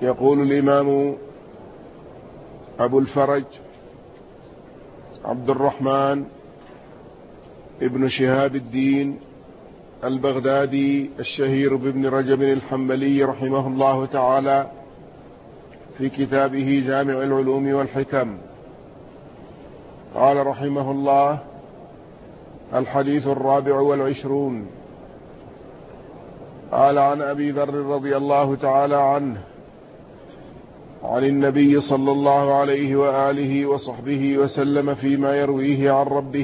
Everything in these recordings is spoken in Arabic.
يقول الإمام أبو الفرج عبد الرحمن ابن شهاب الدين البغدادي الشهير بابن رجب الحنبلي رحمه الله تعالى في كتابه جامع العلوم والحكم، قال رحمه الله: الحديث 24. قال: عن أبي ذر رضي الله تعالى عنه عن النبي صلى الله عليه وآله وصحبه وسلم فيما يرويه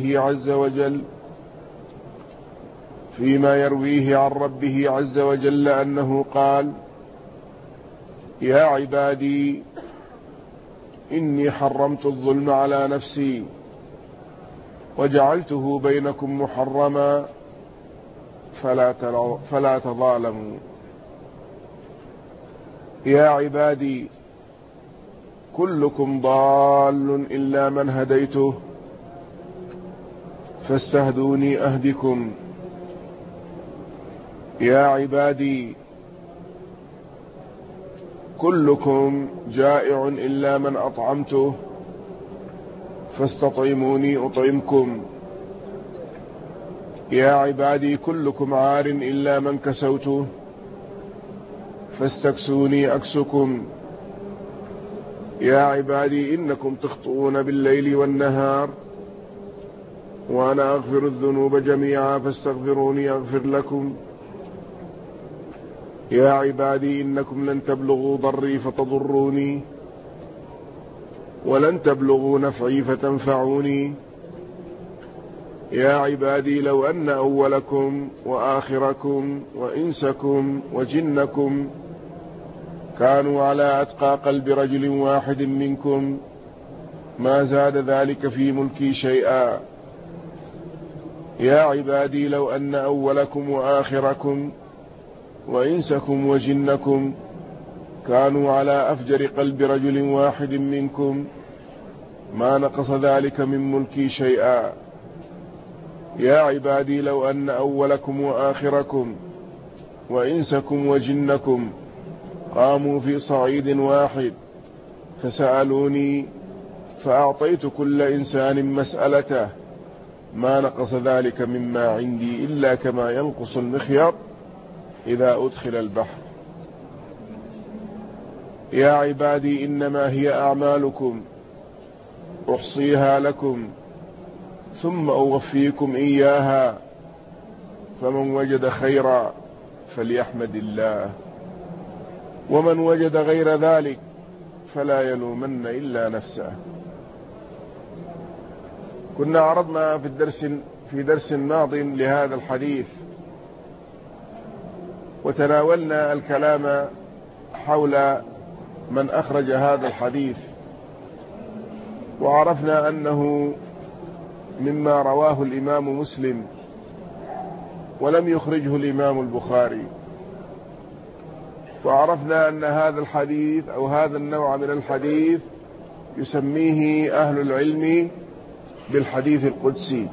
عن ربه عز وجل أنه قال: يا عبادي إني حرمت الظلم على نفسي وجعلته بينكم محرما فلا تظالموا. يا عبادي كلكم ضال إلا من هديته فاستهدوني أهدكم. يا عبادي كلكم جائع إلا من أطعمته فاستطعموني أطعمكم. يا عبادي كلكم عار إلا من كسوته فاستكسوني أكسكم. يا عبادي إنكم تخطئون بالليل والنهار وأنا أغفر الذنوب جميعا فاستغفروني أغفر لكم. يا عبادي إنكم لن تبلغوا ضري فتضروني ولن تبلغوا نفعي فتنفعوني. يا عبادي لو أن أولكم وآخركم وإنسكم وجنكم كانوا على أتقى قلب رجل واحد منكم ما زاد ذلك في ملكي شيئا. يا عبادي لو أن أولكم وآخركم وإنسكم وجنكم كانوا على أفجر قلب رجل واحد منكم ما نقص ذلك من ملكي شيئا. يا عبادي لو أن أولكم وآخركم وإنسكم وجنكم قاموا في صعيد واحد فسألوني فأعطيت كل إنسان مسألته ما نقص ذلك مما عندي إلا كما ينقص المخيط إذا أدخل البحر. يا عبادي إنما هي أعمالكم أحصيها لكم ثم أوفيكم إياها فمن وجد خيرا فليحمد الله ومن وجد غير ذلك فلا يلومن إلا نفسه. كنا عرضنا في درس ماض لهذا الحديث وتناولنا الكلام حول من أخرج هذا الحديث، وعرفنا أنه مما رواه الإمام مسلم ولم يخرجه الإمام البخاري، وعرفنا أن هذا الحديث أو هذا النوع من الحديث يسميه أهل العلم بالحديث القدسي،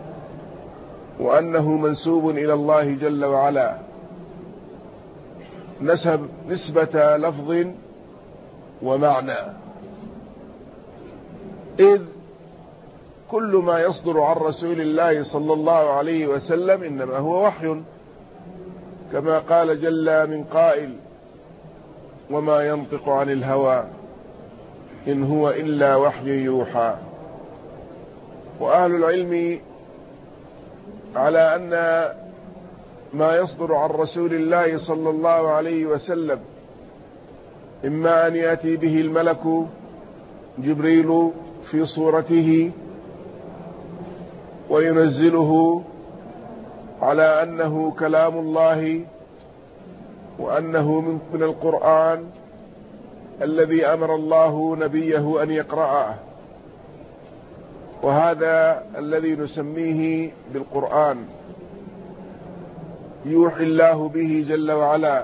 وأنه منسوب إلى الله جل وعلا نسبة لفظ ومعنى، إذ كل ما يصدر عن رسول الله صلى الله عليه وسلم إنما هو وحي، كما قال جل من قائل: وما ينطق عن الهوى إن هو إلا وحي يوحى. وأهل العلم على أن ما يصدر عن رسول الله صلى الله عليه وسلم إما أن يأتي به الملك جبريل في صورته وينزله على أنه كلام الله وأنه من القرآن الذي أمر الله نبيه أن يقرأه، وهذا الذي نسميه بالقرآن يوحي الله به جل وعلا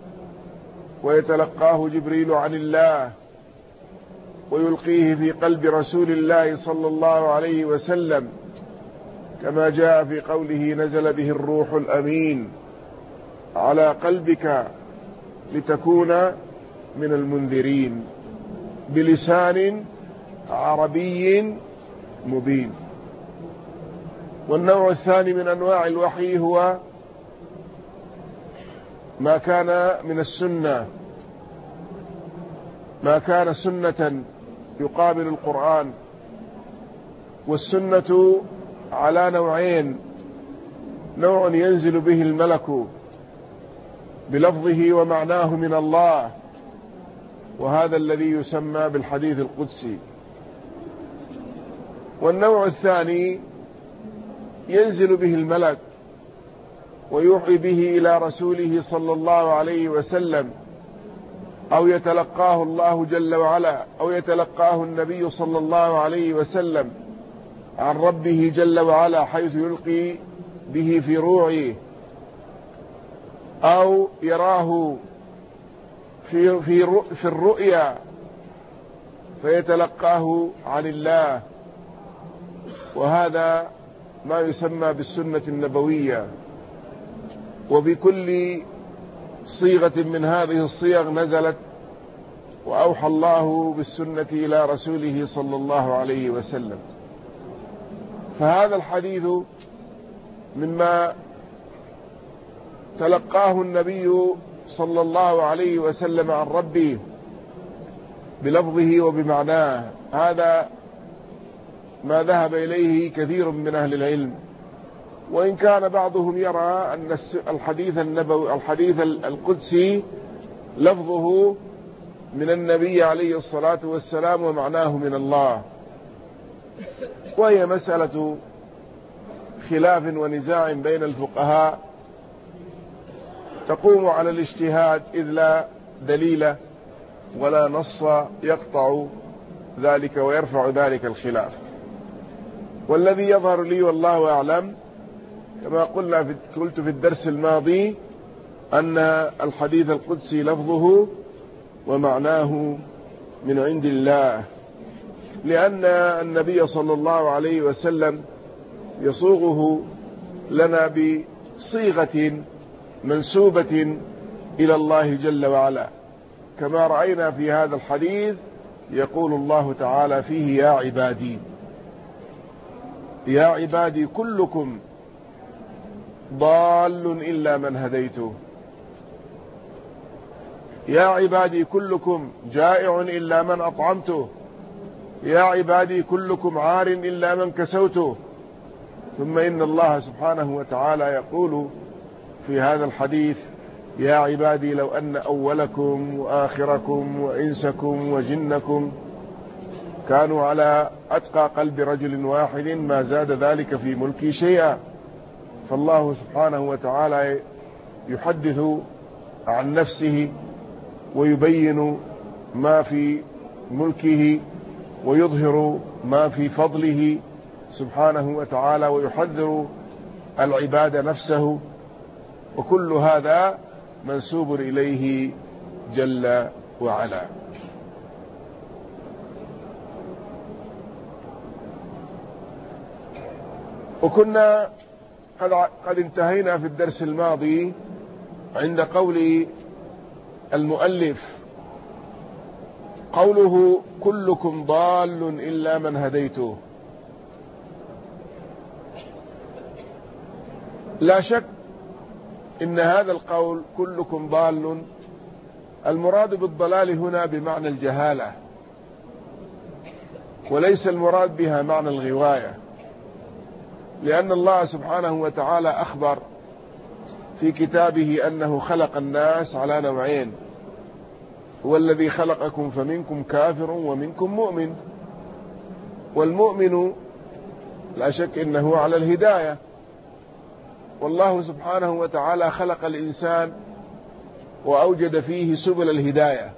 ويتلقاه جبريل عن الله ويلقيه في قلب رسول الله صلى الله عليه وسلم، كما جاء في قوله: نزل به الروح الأمين على قلبك لتكون من المنذرين بلسان عربي مبين. والنوع الثاني من أنواع الوحي هو ما كان من السنة، ما كان سنة يقابل القرآن. والسنة على نوعين: نوع ينزل به الملك بلفظه ومعناه من الله، وهذا الذي يسمى بالحديث القدسي. والنوع الثاني ينزل به الملك ويوحي به إلى رسوله صلى الله عليه وسلم، أو يتلقاه الله جل وعلا، أو يتلقاه النبي صلى الله عليه وسلم عن ربه جل وعلا حيث يلقي به في روعه، أو يراه في الرؤيا فيتلقاه عن الله. وهذا ما يسمى بالسنة النبوية. وبكل صيغة من هذه الصيغ نزلت وأوحى الله بالسنة إلى رسوله صلى الله عليه وسلم. فهذا الحديث مما تلقاه النبي صلى الله عليه وسلم عن ربه بلفظه وبمعناه، هذا ما ذهب إليه كثير من أهل العلم. وإن كان بعضهم يرى أن الحديث النبوي الحديث القدسي لفظه من النبي عليه الصلاة والسلام ومعناه من الله، وهي مسألة خلاف ونزاع بين الفقهاء تقوم على الاجتهاد، إذ لا دليل ولا نص يقطع ذلك ويرفع ذلك الخلاف. والذي يظهر لي والله أعلم كما قلت في الدرس الماضي أن الحديث القدسي لفظه ومعناه من عند الله، لأن النبي صلى الله عليه وسلم يصوغه لنا بصيغة منسوبة إلى الله جل وعلا، كما رأينا في هذا الحديث يقول الله تعالى فيه: يا عبادي، يا عبادي كلكم ضال إلا من هديته، يا عبادي كلكم جائع إلا من أطعمته، يا عبادي كلكم عار إلا من كسوته. ثم إن الله سبحانه وتعالى يقول في هذا الحديث: يا عبادي لو أن أولكم وآخركم وإنسكم وجنكم كانوا على أتقى قلب رجل واحد ما زاد ذلك في ملكي شيئا. فالله سبحانه وتعالى يحدث عن نفسه ويبين ما في ملكه ويظهر ما في فضله سبحانه وتعالى، ويحذر العباد نفسه، وكل هذا منسوب إليه جل وعلا. وكنا قد انتهينا في الدرس الماضي عند قول المؤلف، قوله: كلكم ضال إلا من هديته. لا شك إن هذا القول كلكم ضال المراد بالضلال هنا بمعنى الجهالة، وليس المراد بها معنى الغواية، لأن الله سبحانه وتعالى أخبر في كتابه أنه خلق الناس على نوعين: هو الذي خلقكم فمنكم كافر ومنكم مؤمن. والمؤمن لا شك إنه على الهداية، والله سبحانه وتعالى خلق الإنسان وأوجد فيه سبل الهداية،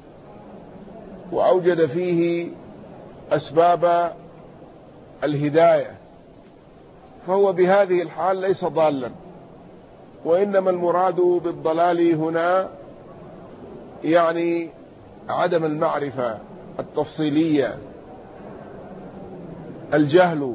وأوجد فيه أسباب الهداية، فهو بهذه الحال ليس ضالا. وإنما المراد بالضلال هنا يعني عدم المعرفة التفصيلية، الجهل.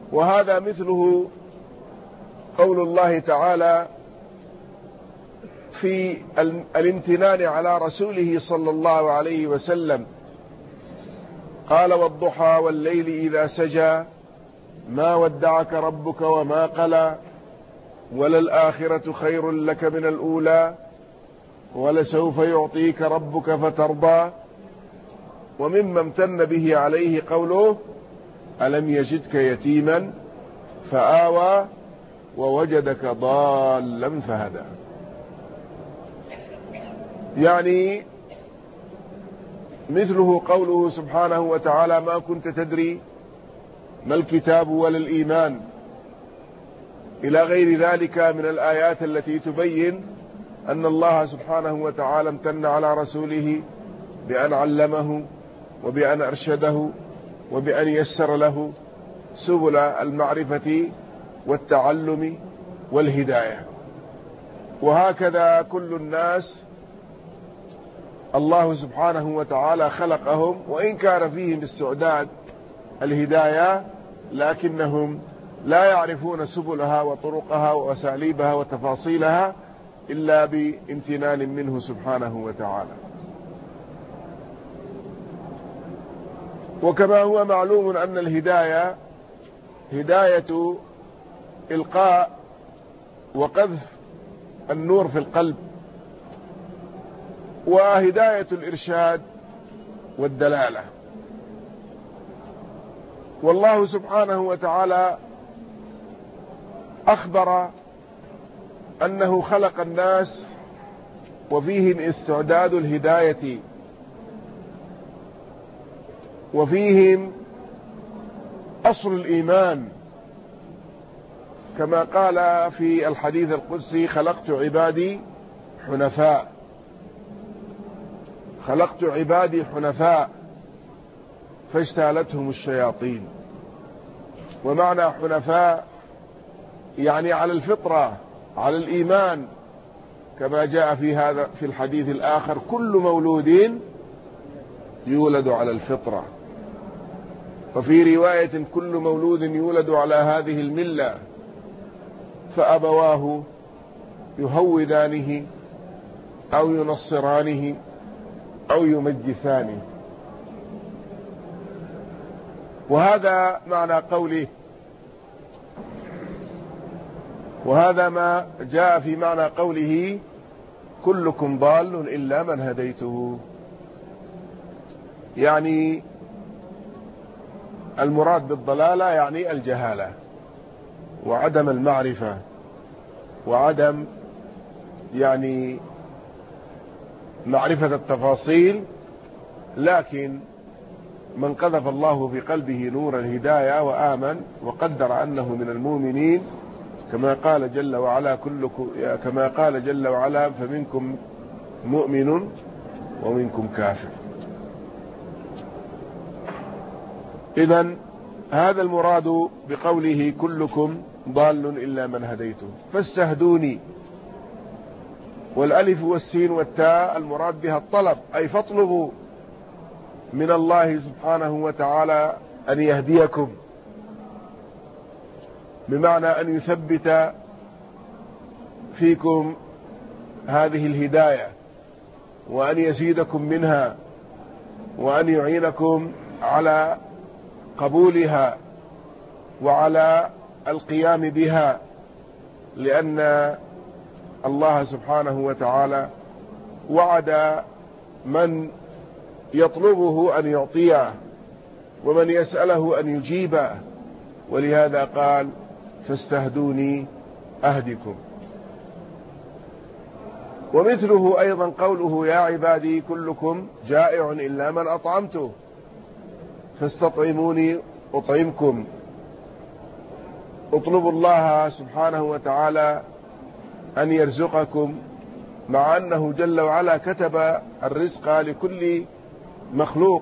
وهذا مثله قول الله تعالى في الامتنان على رسوله صلى الله عليه وسلم. قال والضحى والليل إذا سجى ما ودعك ربك وما قلى وللآخرة خير لك من الأولى ولسوف يعطيك ربك فترضى. ومما امتن به عليه قوله ألم يجدك يتيما فآوى ووجدك ضالا فهدى. يعني مثله قوله سبحانه وتعالى ما كنت تدري ما الكتاب ولا الإيمان، إلى غير ذلك من الآيات التي تبين أن الله سبحانه وتعالى امتن على رسوله بأن علمه وبأن أرشده وبأن يسر له سبل المعرفة والتعلم والهداية. وهكذا كل الناس الله سبحانه وتعالى خلقهم وإن كان فيهم استعداد الهداية لكنهم لا يعرفون سبلها وطرقها وأساليبها وتفاصيلها إلا بامتنان منه سبحانه وتعالى. وكما هو معلوم أن الهداية هداية إلقاء وقذف النور في القلب، وهداية الإرشاد والدلالة. والله سبحانه وتعالى أخبر أنه خلق الناس وفيهم استعداد الهداية وفيهم أصل الإيمان، كما قال في الحديث القدسي خلقت عبادي حنفاء، خلقت عبادي حنفاء فاجتالتهم الشياطين. ومعنى حنفاء يعني على الفطرة على الإيمان، كما جاء في الحديث الآخر كل مولود يولد على الفطرة، وفي رواية كل مولود يولد على هذه الملة فأبواه يهودانه أو ينصرانه أو يمجسانه. وهذا معنى قوله، وهذا ما جاء في معنى قوله كلكم ضال إلا من هديته. يعني المراد بالضلالة يعني الجهالة وعدم المعرفة وعدم يعني معرفة التفاصيل. لكن من قذف الله في قلبه نور الهداية وآمن وقدر أنه من المؤمنين، كما قال جل وعلا فمنكم مؤمن ومنكم كافر. إذن هذا المراد بقوله كلكم ضال إلا من هديته فاستهدوني. والألف والسين والتاء المراد بها الطلب، أي فاطلبوا من الله سبحانه وتعالى أن يهديكم، بمعنى أن يثبت فيكم هذه الهداية وأن يزيدكم منها وأن يعينكم على قبولها وعلى القيام بها، لأن الله سبحانه وتعالى وعد من يطلبه أن يعطيه ومن يسأله أن يجيبه، ولهذا قال فاستهدوني أهدكم. ومثله أيضا قوله يا عبادي كلكم جائع إلا من أطعمته فاستطعموني أطعمكم. اطلبوا الله سبحانه وتعالى أن يرزقكم، مع أنه جل وعلا كتب الرزق لكل مخلوق،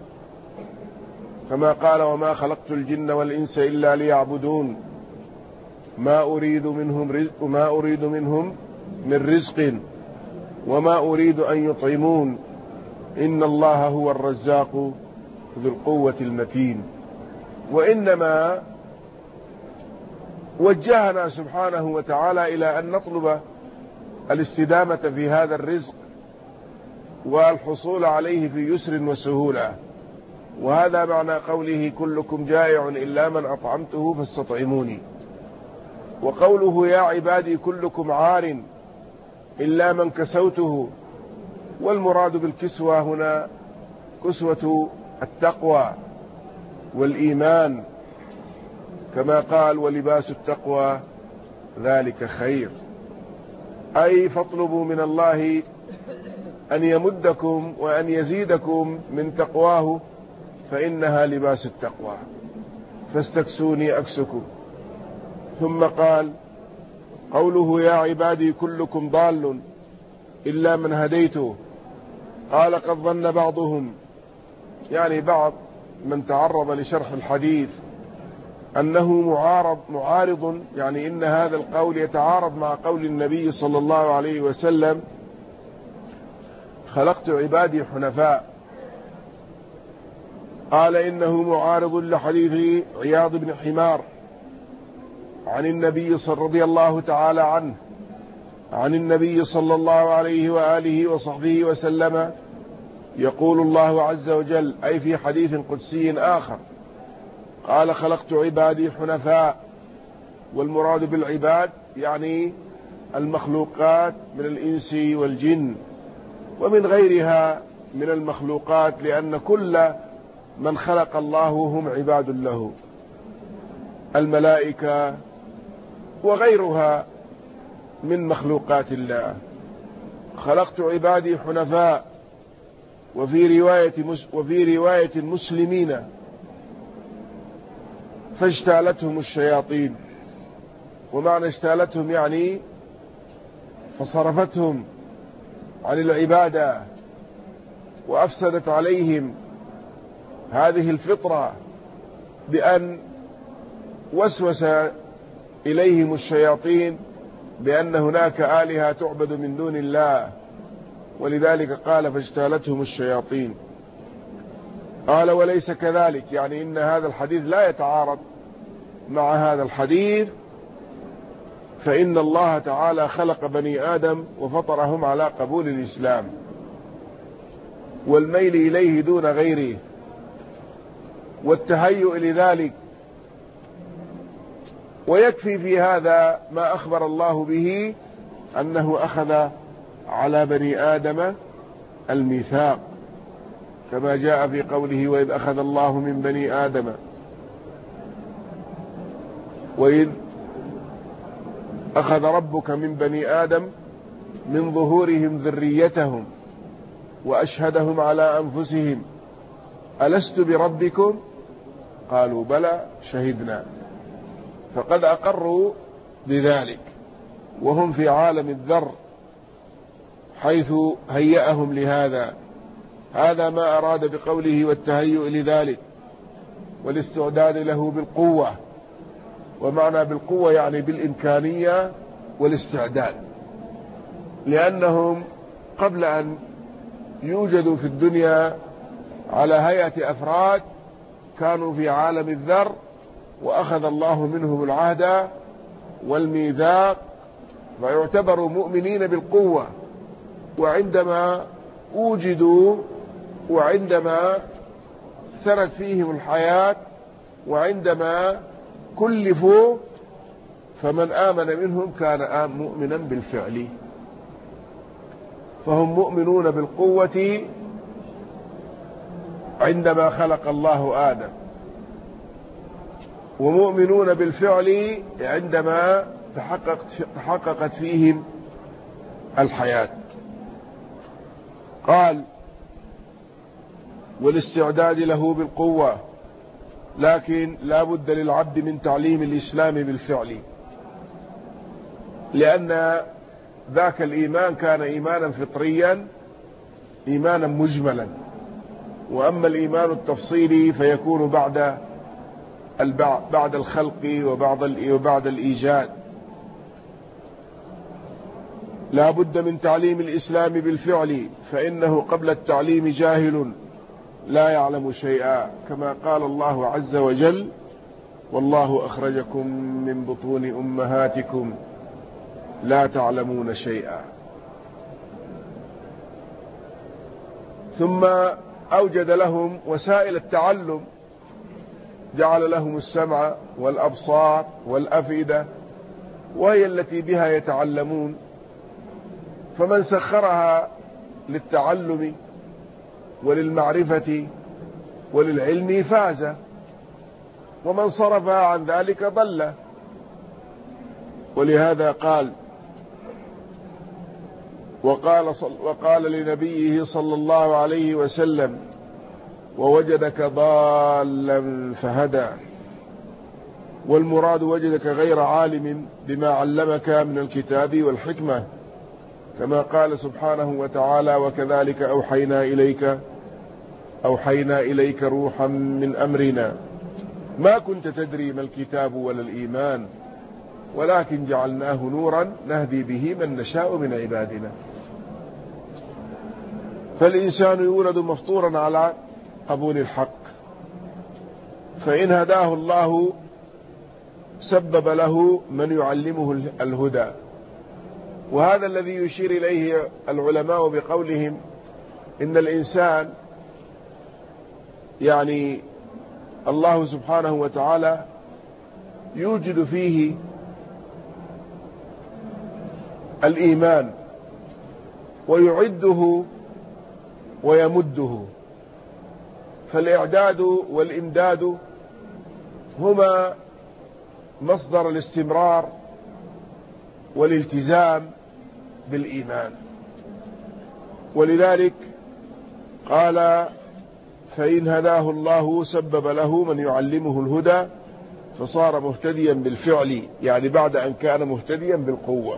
كما قال وما خلقت الجن والإنس إلا ليعبدون ما أريد منهم من رزق وما أريد أن يطعمون إن الله هو الرزاق ذو القوة المتين. وإنما وجهنا سبحانه وتعالى إلى أن نطلب الاستدامة في هذا الرزق والحصول عليه في يسر وسهولة. وهذا معنى قوله كلكم جائع إلا من أطعمته فاستطعموني. وقوله يا عبادي كلكم عار إلا من كسوته، والمراد بالكسوة هنا كسوة التقوى والإيمان، كما قال ولباس التقوى ذلك خير، أي فاطلبوا من الله أن يمدكم وأن يزيدكم من تقواه فإنها لباس التقوى، فاستكسوني أكسكم. ثم قال قوله يا عبادي كلكم ضال إلا من هديته، قال قد ظن بعضهم، يعني بعض من تعرض لشرح الحديث، أنه معارض، يعني إن هذا القول يتعارض مع قول النبي صلى الله عليه وسلم خلقت عبادي حنفاء. قال إنه معارض لحديث عياض بن حمار عن النبي رضي الله تعالى عنه عن النبي صلى الله عليه وآله وصحبه وسلم يقول الله عز وجل، أي في حديث قدسي آخر، قال خلقت عبادي حنفاء. والمراد بالعباد يعني المخلوقات من الإنس والجن ومن غيرها من المخلوقات، لأن كل من خلق الله هم عباد له، الملائكة وغيرها من مخلوقات الله. خلقت عبادي حنفاء. وفي رواية مسلمين فاجتالتهم الشياطين. ومعنى اجتالتهم يعني فصرفتهم عن العبادة وأفسدت عليهم هذه الفطرة بأن وسوس إليهم الشياطين بأن هناك آلهة تعبد من دون الله، ولذلك قال فاجتالتهم الشياطين. قال وليس كذلك، يعني إن هذا الحديث لا يتعارض مع هذا الحديث، فإن الله تعالى خلق بني آدم وفطرهم على قبول الإسلام والميل إليه دون غيره والتهيؤ لذلك. ويكفي في هذا ما أخبر الله به أنه أخذ على بني آدم الميثاق، كما جاء في قوله وإذ أخذ الله من بني آدم وإذ أخذ ربك من بني آدم من ظهورهم ذريتهم وأشهدهم على أنفسهم ألست بربكم قالوا بلى شهدنا. فقد أقروا بذلك وهم في عالم الذر حيث هيأهم لهذا. هذا ما أراد بقوله والتهيؤ لذلك والاستعداد له بالقوة. ومعنى بالقوة يعني بالإمكانية والاستعداد، لأنهم قبل أن يوجدوا في الدنيا على هيئة أفراد كانوا في عالم الذر، وأخذ الله منهم العهد والميثاق، فيعتبروا مؤمنين بالقوة. وعندما وجدوا وعندما سرت فيهم الحياة وعندما كلفوا فمن آمن منهم كان مؤمنا بالفعل، فهم مؤمنون بالقوة عندما خلق الله آدم، ومؤمنون بالفعل عندما تحققت فيهم الحياة. قال والاستعداد له بالقوة، لكن لا بد للعبد من تعليم الإسلام بالفعل، لأن ذاك الإيمان كان إيمانا فطريا إيمانا مجملا، وأما الإيمان التفصيلي فيكون بعد الخلق وبعد الإيجاد. لا بد من تعليم الإسلام بالفعل، فإنه قبل التعليم جاهل لا يعلم شيئا، كما قال الله عز وجل والله أخرجكم من بطون أمهاتكم لا تعلمون شيئا. ثم أوجد لهم وسائل التعلم، جعل لهم السمع والأبصار والأفئدة، وهي التي بها يتعلمون. فمن سخرها للتعلم وللمعرفة وللعلم فاز، ومن صرفها عن ذلك ضل. ولهذا قال وقال لنبيه صلى الله عليه وسلم: ووجدك ضالا فهدى. والمراد وجدك غير عالم بما علمك من الكتاب والحكمة، كما قال سبحانه وتعالى: وكذلك أوحينا إليك روحا من أمرنا ما كنت تدري ما الكتاب ولا الإيمان ولكن جعلناه نورا نهدي به من نشاء من عبادنا. فالإنسان يولد مفطورا على قبول الحق، فإن هداه الله سبب له من يعلمه الهدى. وهذا الذي يشير إليه العلماء بقولهم إن الإنسان يعني الله سبحانه وتعالى يوجد فيه الإيمان ويعده ويمده، فالإعداد والإمداد هما مصدر الاستمرار والالتزام بالإيمان. ولذلك قال: فإن هداه الله سبب له من يعلمه الهدى فصار مهتديا بالفعل، يعني بعد أن كان مهتديا بالقوة،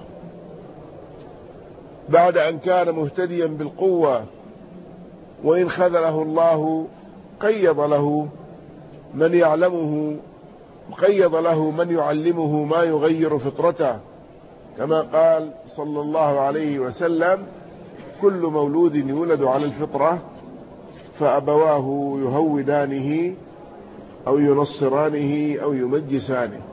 بعد أن كان مهتديا بالقوة. وإن خذله الله قيض له من يعلمه، قيض له من يعلمه ما يغير فطرته، كما قال صلى الله عليه وسلم: كل مولود يولد على الفطرة فأبواه يهودانه أو ينصرانه أو يمجسانه.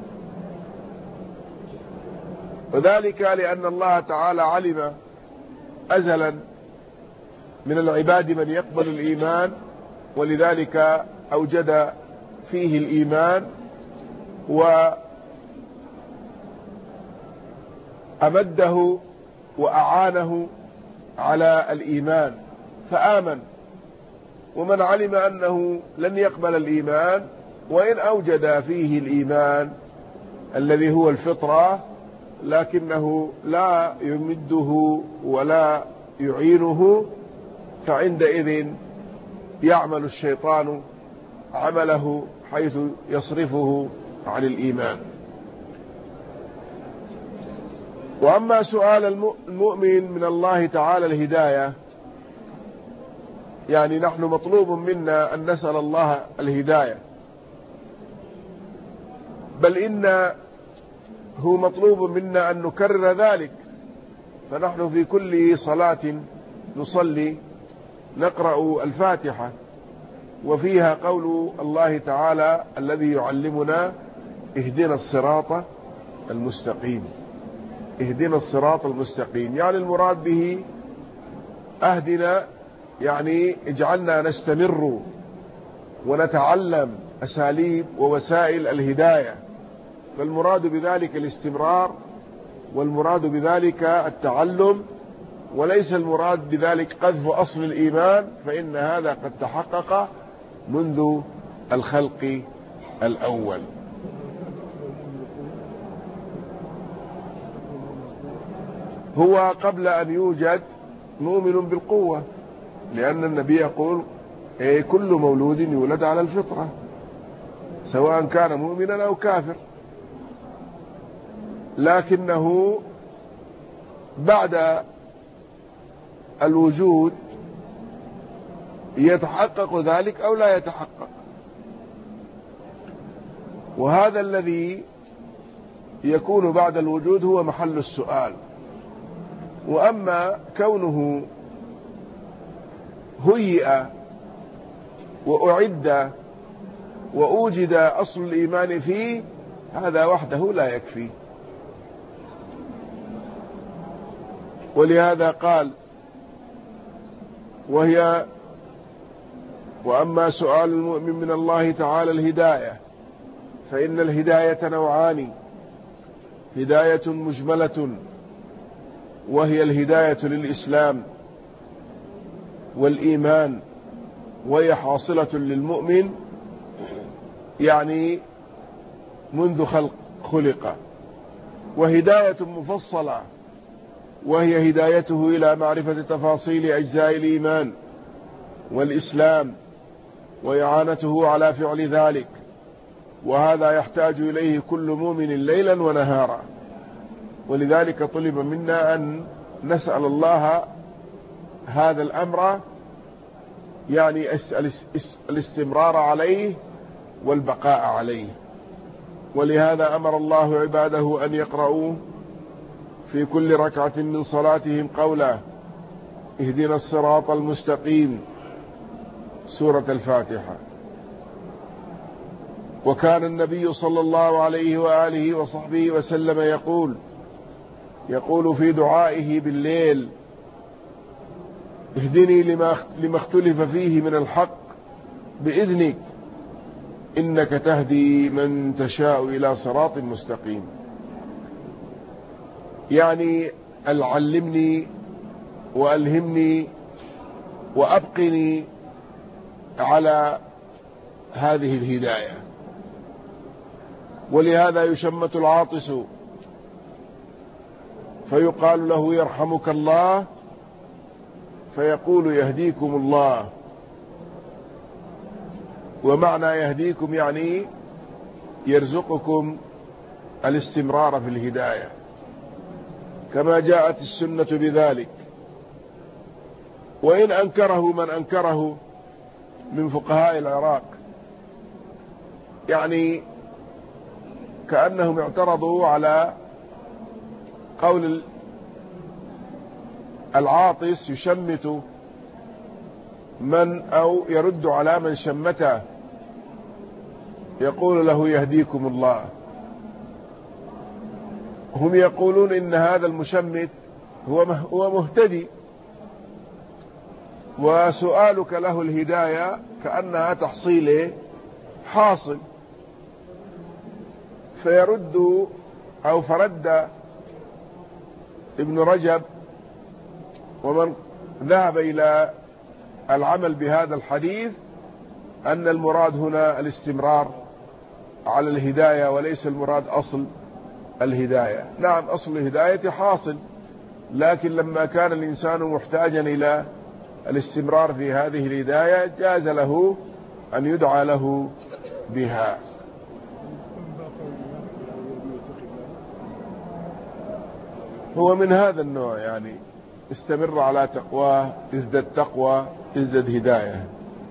وذلك لأن الله تعالى علم أزلا من العباد من يقبل الإيمان، ولذلك أوجد فيه الإيمان وأمده وأعانه على الإيمان فآمن. ومن علم أنه لن يقبل الإيمان وإن أوجد فيه الإيمان الذي هو الفطرة، لكنه لا يمده ولا يعينه، فعندئذ يعمل الشيطان عمله حيث يصرفه عن الإيمان. وأما سؤال المؤمن من الله تعالى الهداية، يعني نحن مطلوب منا أن نسأل الله الهداية، بل إن هو مطلوب منا أن نكرر ذلك. فنحن في كل صلاة نصلي نقرأ الفاتحة، وفيها قول الله تعالى الذي يعلمنا: اهدنا الصراط المستقيم. اهدنا الصراط المستقيم، يعني المراد به اهدنا، يعني اجعلنا نستمر ونتعلم أساليب ووسائل الهداية. فالمراد بذلك الاستمرار، والمراد بذلك التعلم، وليس المراد بذلك قذف أصل الإيمان، فإن هذا قد تحقق منذ الخلق الأول. هو قبل أن يوجد مؤمن بالقوة، لأن النبي يقول: كل مولود يولد على الفطرة سواء كان مؤمنا أو كافر. لكنه بعد الوجود يتحقق ذلك أو لا يتحقق، وهذا الذي يكون بعد الوجود هو محل السؤال. وأما كونه هيئ وأعد وأوجد أصل الإيمان فيه، هذا وحده لا يكفي. ولهذا قال وأما سؤال المؤمن من الله تعالى الهداية فإن الهداية نوعان: هداية مجملة وهي الهداية للإسلام والإيمان، وهي حاصلة للمؤمن يعني منذ خلق، وهداية مفصلة وهي هدايته إلى معرفة تفاصيل أجزاء الإيمان والإسلام وإعانته على فعل ذلك، وهذا يحتاج إليه كل مؤمن ليلا ونهارا. ولذلك طلب منا أن نسأل الله هذا الأمر، يعني الاستمرار عليه والبقاء عليه. ولهذا أمر الله عباده أن يقرأوا في كل ركعة من صلاتهم قوله: اهدنا الصراط المستقيم، سورة الفاتحة. وكان النبي صلى الله عليه وآله وصحبه وسلم يقول في دعائه بالليل: اهدني لما اختلف فيه من الحق بإذنك إنك تهدي من تشاء إلى صراط مستقيم. يعني علمني وألهمني وأبقني على هذه الهداية. ولهذا يشمت العاطس فيقال له: يرحمك الله، فيقول: يهديكم الله. ومعنى يهديكم يعني يرزقكم الاستمرار في الهداية، كما جاءت السنة بذلك. وإن أنكره من أنكره من فقهاء العراق، يعني كأنهم اعترضوا على قول العاطس يشمت من أو يرد على من شمته، يقول له: يهديكم الله. هم يقولون إن هذا المشمت هو مهتدي، وسؤالك له الهداية كأنها تحصيل حاصل. فرد ابن رجب ومن ذهب إلى العمل بهذا الحديث أن المراد هنا الاستمرار على الهداية، وليس المراد أصل الهداية. نعم، أصل الهداية حاصل، لكن لما كان الإنسان محتاجا إلى الاستمرار في هذه الهداية جاز له أن يدعى له بها. هو من هذا النوع، يعني استمر على تقواه، ازدد تقوى ازدد هداية.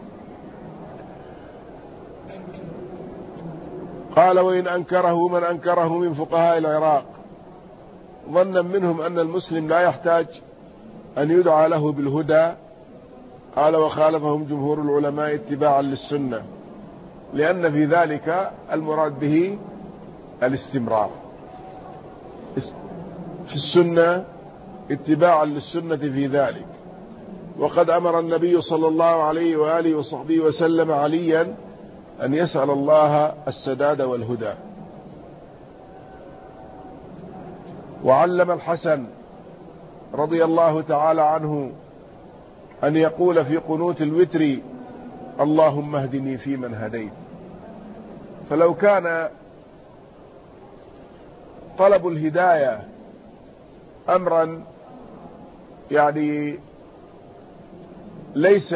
قال: وإن أنكره من أنكره من فقهاء العراق ظنا منهم أن المسلم لا يحتاج أن يدعى له بالهدى. قال: وخالفهم جمهور العلماء اتباعا للسنة، لأن في ذلك المراد به الاستمرار في السنة، اتباعا للسنة في ذلك. وقد أمر النبي صلى الله عليه وآله وصحبه وسلم عليا أن يسأل الله السداد والهدى. وعلم الحسن رضي الله تعالى عنه أن يقول في قنوت الوتر: اللهم اهدني فيمن هديت. فلو كان طلب الهداية أمرا يعني ليس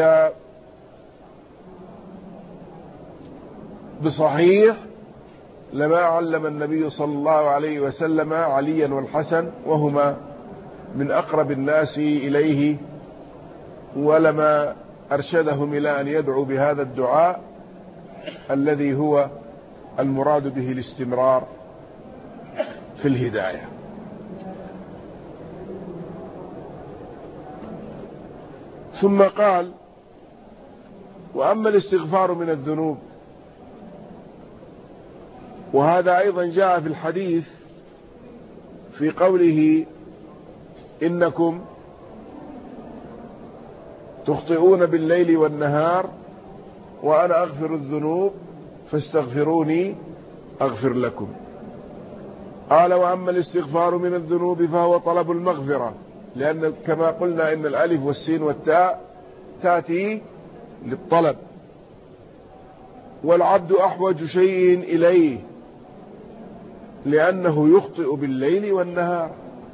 بصحيح لما علم النبي صلى الله عليه وسلم عليا والحسن، وهما من أقرب الناس إليه، ولما أرشدهم إلى أن يدعوا بهذا الدعاء الذي هو المراد به الاستمرار في الهداية. ثم قال: وأما الاستغفار من الذنوب، وهذا أيضا جاء في الحديث في قوله: إنكم تخطئون بالليل والنهار وأنا أغفر الذنوب فاستغفروني أغفر لكم. قال وأما الاستغفار من الذنوب فهو طلب المغفرة، لأن كما قلنا إن الألف والسين والتاء تأتي للطلب، والعبد أحوج شيء إليه لأنه يخطئ بالليل والنهار.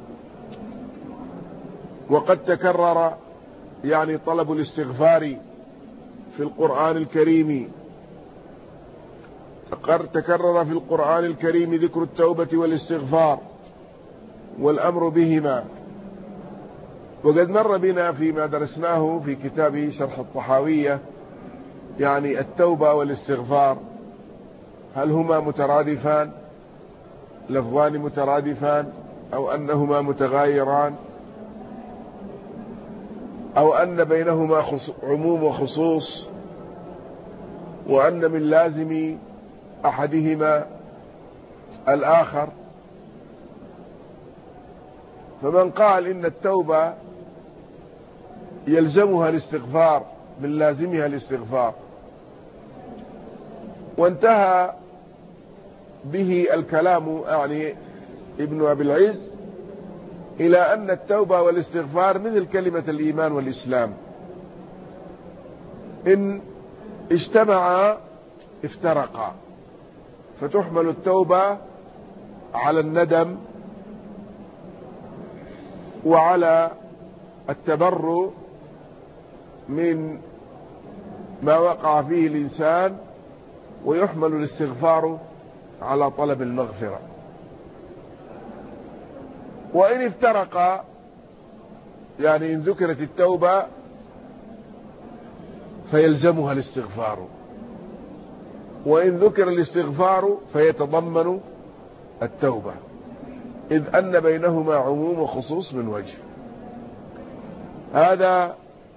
وقد تكرر يعني طلب الاستغفار في القرآن الكريم، تكرر في القرآن الكريم ذكر التوبة والاستغفار والأمر بهما. وقد مر بنا فيما درسناه في كتاب شرح الطحاوية يعني التوبة والاستغفار هل هما مترادفان، لفظان مترادفان، أو أنهما متغايران، أو أن بينهما عموم وخصوص، وأن من لازم أحدهما الآخر. فمن قال إن التوبة يلزمها الاستغفار من لازمها الاستغفار وانتهى به الكلام يعني ابن أبي العز إلى أن التوبة والاستغفار مثل كلمة الإيمان والإسلام، إن اجتمعا افترقا، فتحمل التوبة على الندم وعلى التبرؤ من ما وقع فيه الإنسان، ويحمل الاستغفار على طلب المغفرة. وإن افترقا يعني إن ذكرت التوبة فيلزمها الاستغفار، وإن ذكر الاستغفار فيتضمن التوبة، إذ أن بينهما عموم وخصوص من وجه. هذا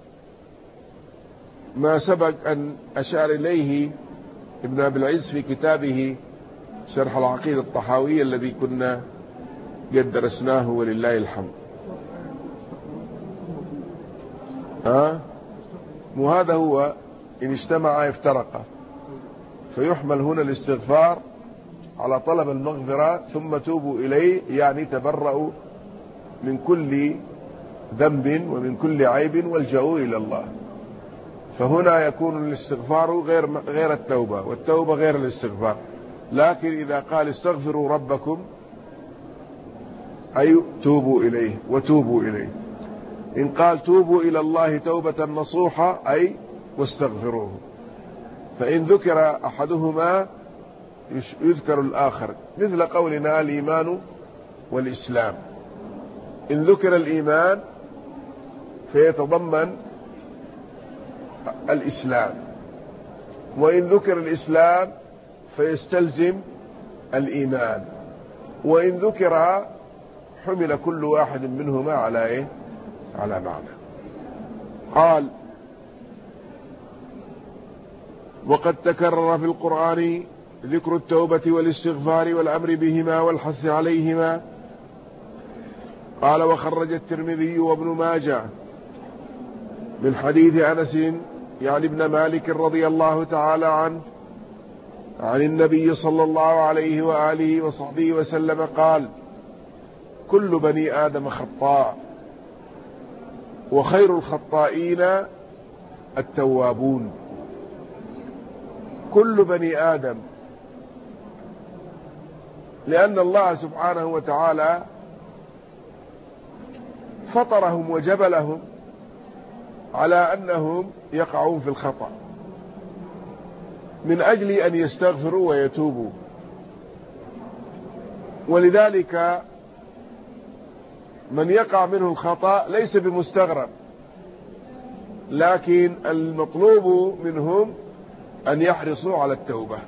ما سبق أن أشار إليه ابن أبي العز في كتابه شرح العقيدة الطحاوية الذي كنا قد درسناه ولله الحمد. وهذا هو إن اجتمع افترقا، فيحمل هنا الاستغفار على طلب المغفرة ثم توبوا إليه، يعني تبرأوا من كل ذنب ومن كل عيب والجأوا إلى الله. فهنا يكون الاستغفار غير التوبة، والتوبة غير الاستغفار. لكن إذا قال استغفروا ربكم أي توبوا إليه وتوبوا إليه. إن قال توبوا إلى الله توبة نصوحة أي واستغفروه. فإن ذكر أحدهما يذكر الآخر، مثل قولنا الإيمان والإسلام. إن ذكر الإيمان فيتضمن الإسلام، وإن ذكر الإسلام فيستلزم الإيمان، وإن ذكر حمل كل واحد منهما على إيه؟ على معنى. قال وقد تكرر في القرآن ذكر التوبة والاستغفار والأمر بهما والحث عليهما. قال وخرج الترمذي وابن ماجه من حديث أنس يعني ابن مالك رضي الله تعالى عنه عن النبي صلى الله عليه وآله وصحبه وسلم قال كل بني آدم خطاء وخير الخطائين التوابون. كل بني آدم، لأن الله سبحانه وتعالى فطرهم وجبلهم على أنهم يقعون في الخطأ من أجل أن يستغفروا ويتوبوا. ولذلك من يقع منه الخطأ ليس بمستغرب، لكن المطلوب منهم أن يحرصوا على التوبة.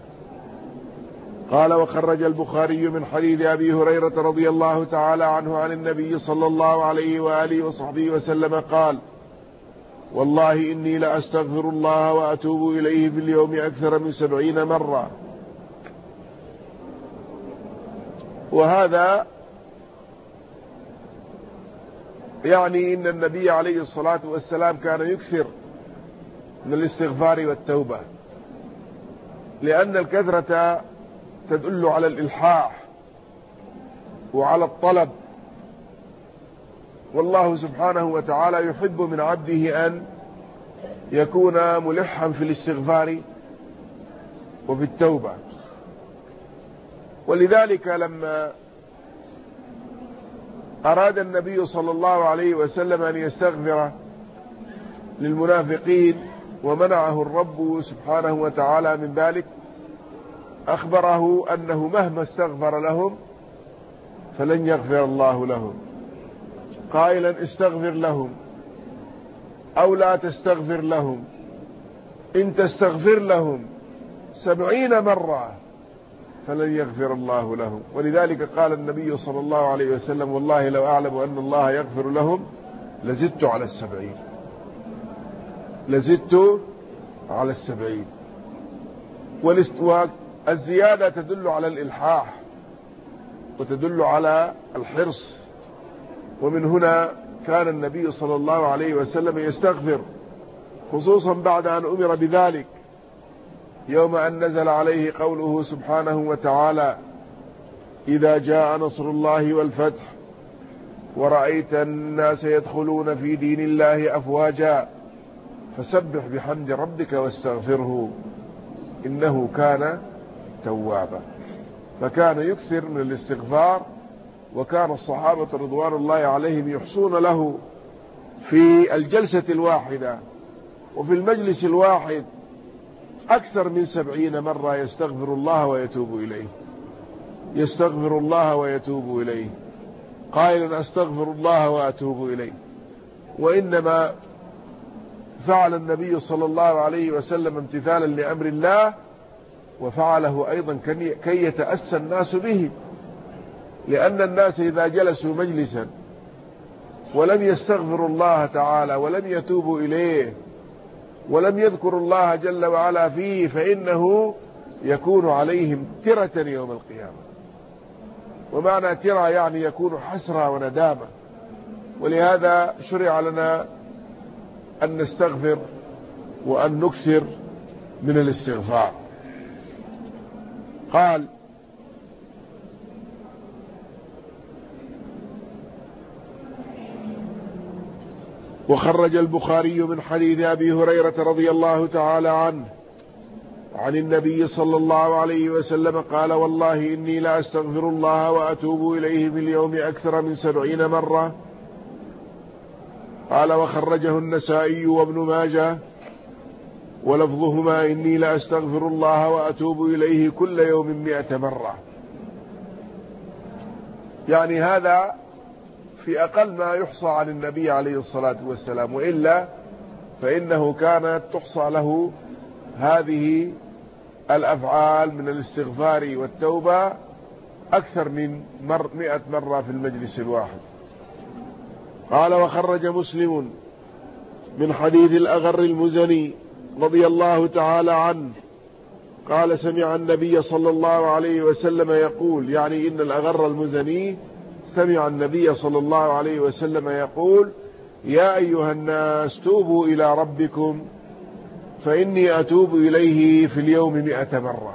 قال وخرج البخاري من حديث أبي هريرة رضي الله تعالى عنه عن النبي صلى الله عليه وآله وصحبه وسلم قال والله إني لأستغفر الله وأتوب إليه في اليوم أكثر من 70 مرة. وهذا يعني إن النبي عليه الصلاة والسلام كان يكثر من الاستغفار والتوبة، لأن الكثرة تدل على الإلحاح وعلى الطلب، والله سبحانه وتعالى يحب من عبده أن يكون ملحا في الاستغفار وفي التوبة. ولذلك لما أراد النبي صلى الله عليه وسلم أن يستغفر للمنافقين ومنعه الرب سبحانه وتعالى من ذلك، أخبره أنه مهما استغفر لهم فلن يغفر الله لهم، قائلا استغفر لهم أو لا تستغفر لهم، إن تستغفر لهم 70 مرة فلن يغفر الله لهم. ولذلك قال النبي صلى الله عليه وسلم والله لو أعلم أن الله يغفر لهم لزدت على 70، لزدت على 70. والزيادة تدل على الإلحاح وتدل على الحرص، ومن هنا كان النبي صلى الله عليه وسلم يستغفر، خصوصا بعد أن أمر بذلك يوم أن نزل عليه قوله سبحانه وتعالى إذا جاء نصر الله والفتح ورأيت الناس يدخلون في دين الله أفواجا فسبح بحمد ربك واستغفره إنه كان توابا. فكان يكثر من الاستغفار، وكان الصحابة رضوان الله عليهم يحصون له في الجلسة الواحدة وفي المجلس الواحد أكثر من 70 مرة يستغفر الله ويتوب إليه، يستغفر الله ويتوب إليه، قائلا أستغفر الله وأتوب إليه. وإنما فعل النبي صلى الله عليه وسلم امتثالا لأمر الله، وفعله أيضا كي يتأسى الناس به، لأن الناس إذا جلسوا مجلسا ولم يستغفروا الله تعالى ولم يتوبوا إليه ولم يذكروا الله جل وعلا فيه فإنه يكون عليهم ترة يوم القيامة. ومعنى ترة يعني يكون حسرة وندامة. ولهذا شرع لنا أن نستغفر وأن نكثر من الاستغفار. قال وخرج البخاري من حديث أبي هريرة رضي الله تعالى عنه عن النبي صلى الله عليه وسلم قال والله إني لا أستغفر الله وأتوب إليه في اليوم أكثر من 70 مرة. قال وخرجه النسائي وابن ماجه ولفظهما إني لا أستغفر الله وأتوب إليه كل يوم 100 مرة. يعني هذا في أقل ما يحصى عن النبي عليه الصلاة والسلام، وإلا فإنه كانت تحصى له هذه الأفعال من الاستغفار والتوبة أكثر من 100 مرة في المجلس الواحد. قال وخرج مسلم من حديث الأغر المزني رضي الله تعالى عنه قال سمع النبي صلى الله عليه وسلم يقول، يعني إن الأغر المزني سمع النبي صلى الله عليه وسلم يقول يا أيها الناس توبوا إلى ربكم فإني أتوب إليه في اليوم 100 مرة.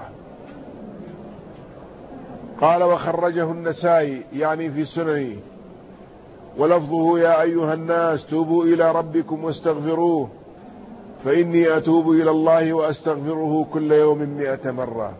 قال وخرجه النسائي يعني في سننه ولفظه يا أيها الناس توبوا إلى ربكم واستغفروه فإني أتوب إلى الله وأستغفره كل يوم 100 مرة.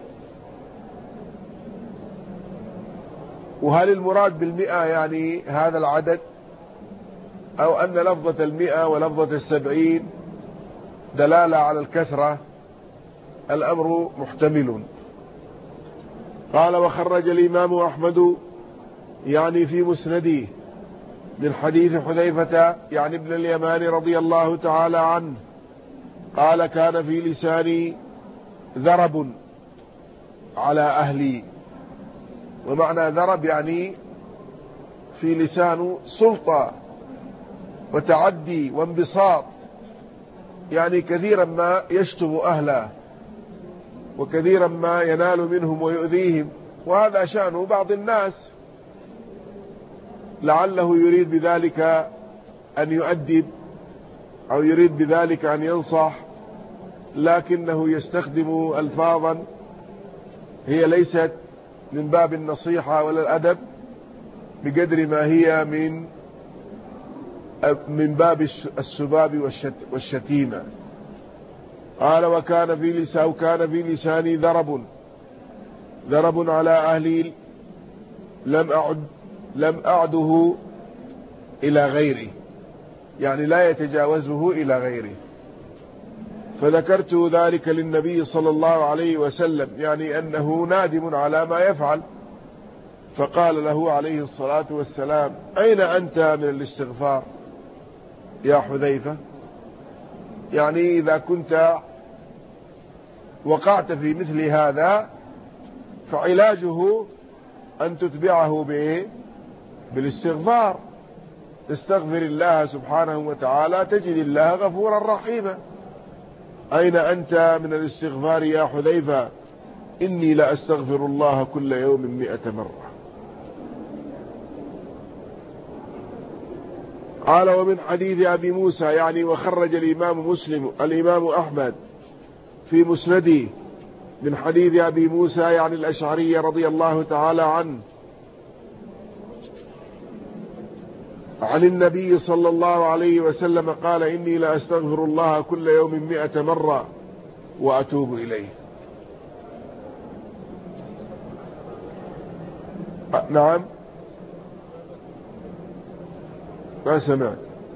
وهل المراد بال100 يعني هذا العدد، أو أن لفظة 100 ولفظة 70 دلالة على الكثرة؟ الأمر محتمل. قال وخرج الإمام أحمد يعني في مسنده من حديث حذيفة يعني ابن اليمان رضي الله تعالى عنه قال كان في لساني ذرب على أهلي. ومعنى ذرب يعني في لسانه سلطة وتعدي وانبساط، يعني كثيرا ما يشتم أهله وكثيرا ما ينال منهم ويؤذيهم، وهذا شأن بعض الناس. لعله يريد بذلك أن يؤدب أو يريد بذلك أن ينصح، لكنه يستخدم ألفاظا هي ليست من باب النصيحة ولا الأدب بقدر ما هي من باب السباب والشتيمة. قال وكان في لساني ذرب على أهلي لم أعده إلى غيره، يعني لا يتجاوزه إلى غيره. فذكرت ذلك للنبي صلى الله عليه وسلم، يعني أنه نادم على ما يفعل. فقال له عليه الصلاة والسلام أين أنت من الاستغفار يا حذيفة؟ يعني إذا كنت وقعت في مثل هذا فعلاجه أن تتبعه بالاستغفار. استغفر الله سبحانه وتعالى تجد الله غفورا رحيما. أين أنت من الاستغفار يا حذيفة؟ إني لأستغفر الله كل يوم 100 مرة. قال ومن حديث أبي موسى، يعني وخرج الإمام أحمد في مسنده من حديث أبي موسى يعني الأشعري رضي الله تعالى عنه عن النبي صلى الله عليه وسلم قال إني لأستغفر الله كل يوم 100 مرة وأتوب إليه. نعم ما سمعت.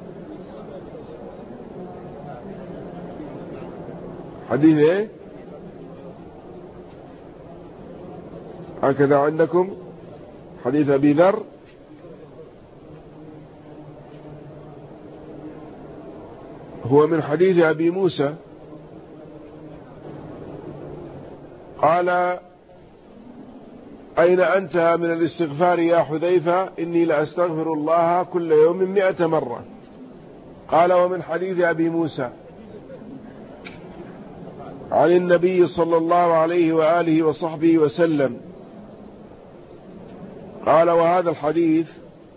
حديث ايه هكذا عندكم؟ حديث أبي ذر. هو من حديث أبي موسى قال أين أنت من الاستغفار يا حذيفة؟ إني لأستغفر الله كل يوم 100 مرة. قال ومن حديث أبي موسى عن النبي صلى الله عليه وآله وصحبه وسلم قال وهذا الحديث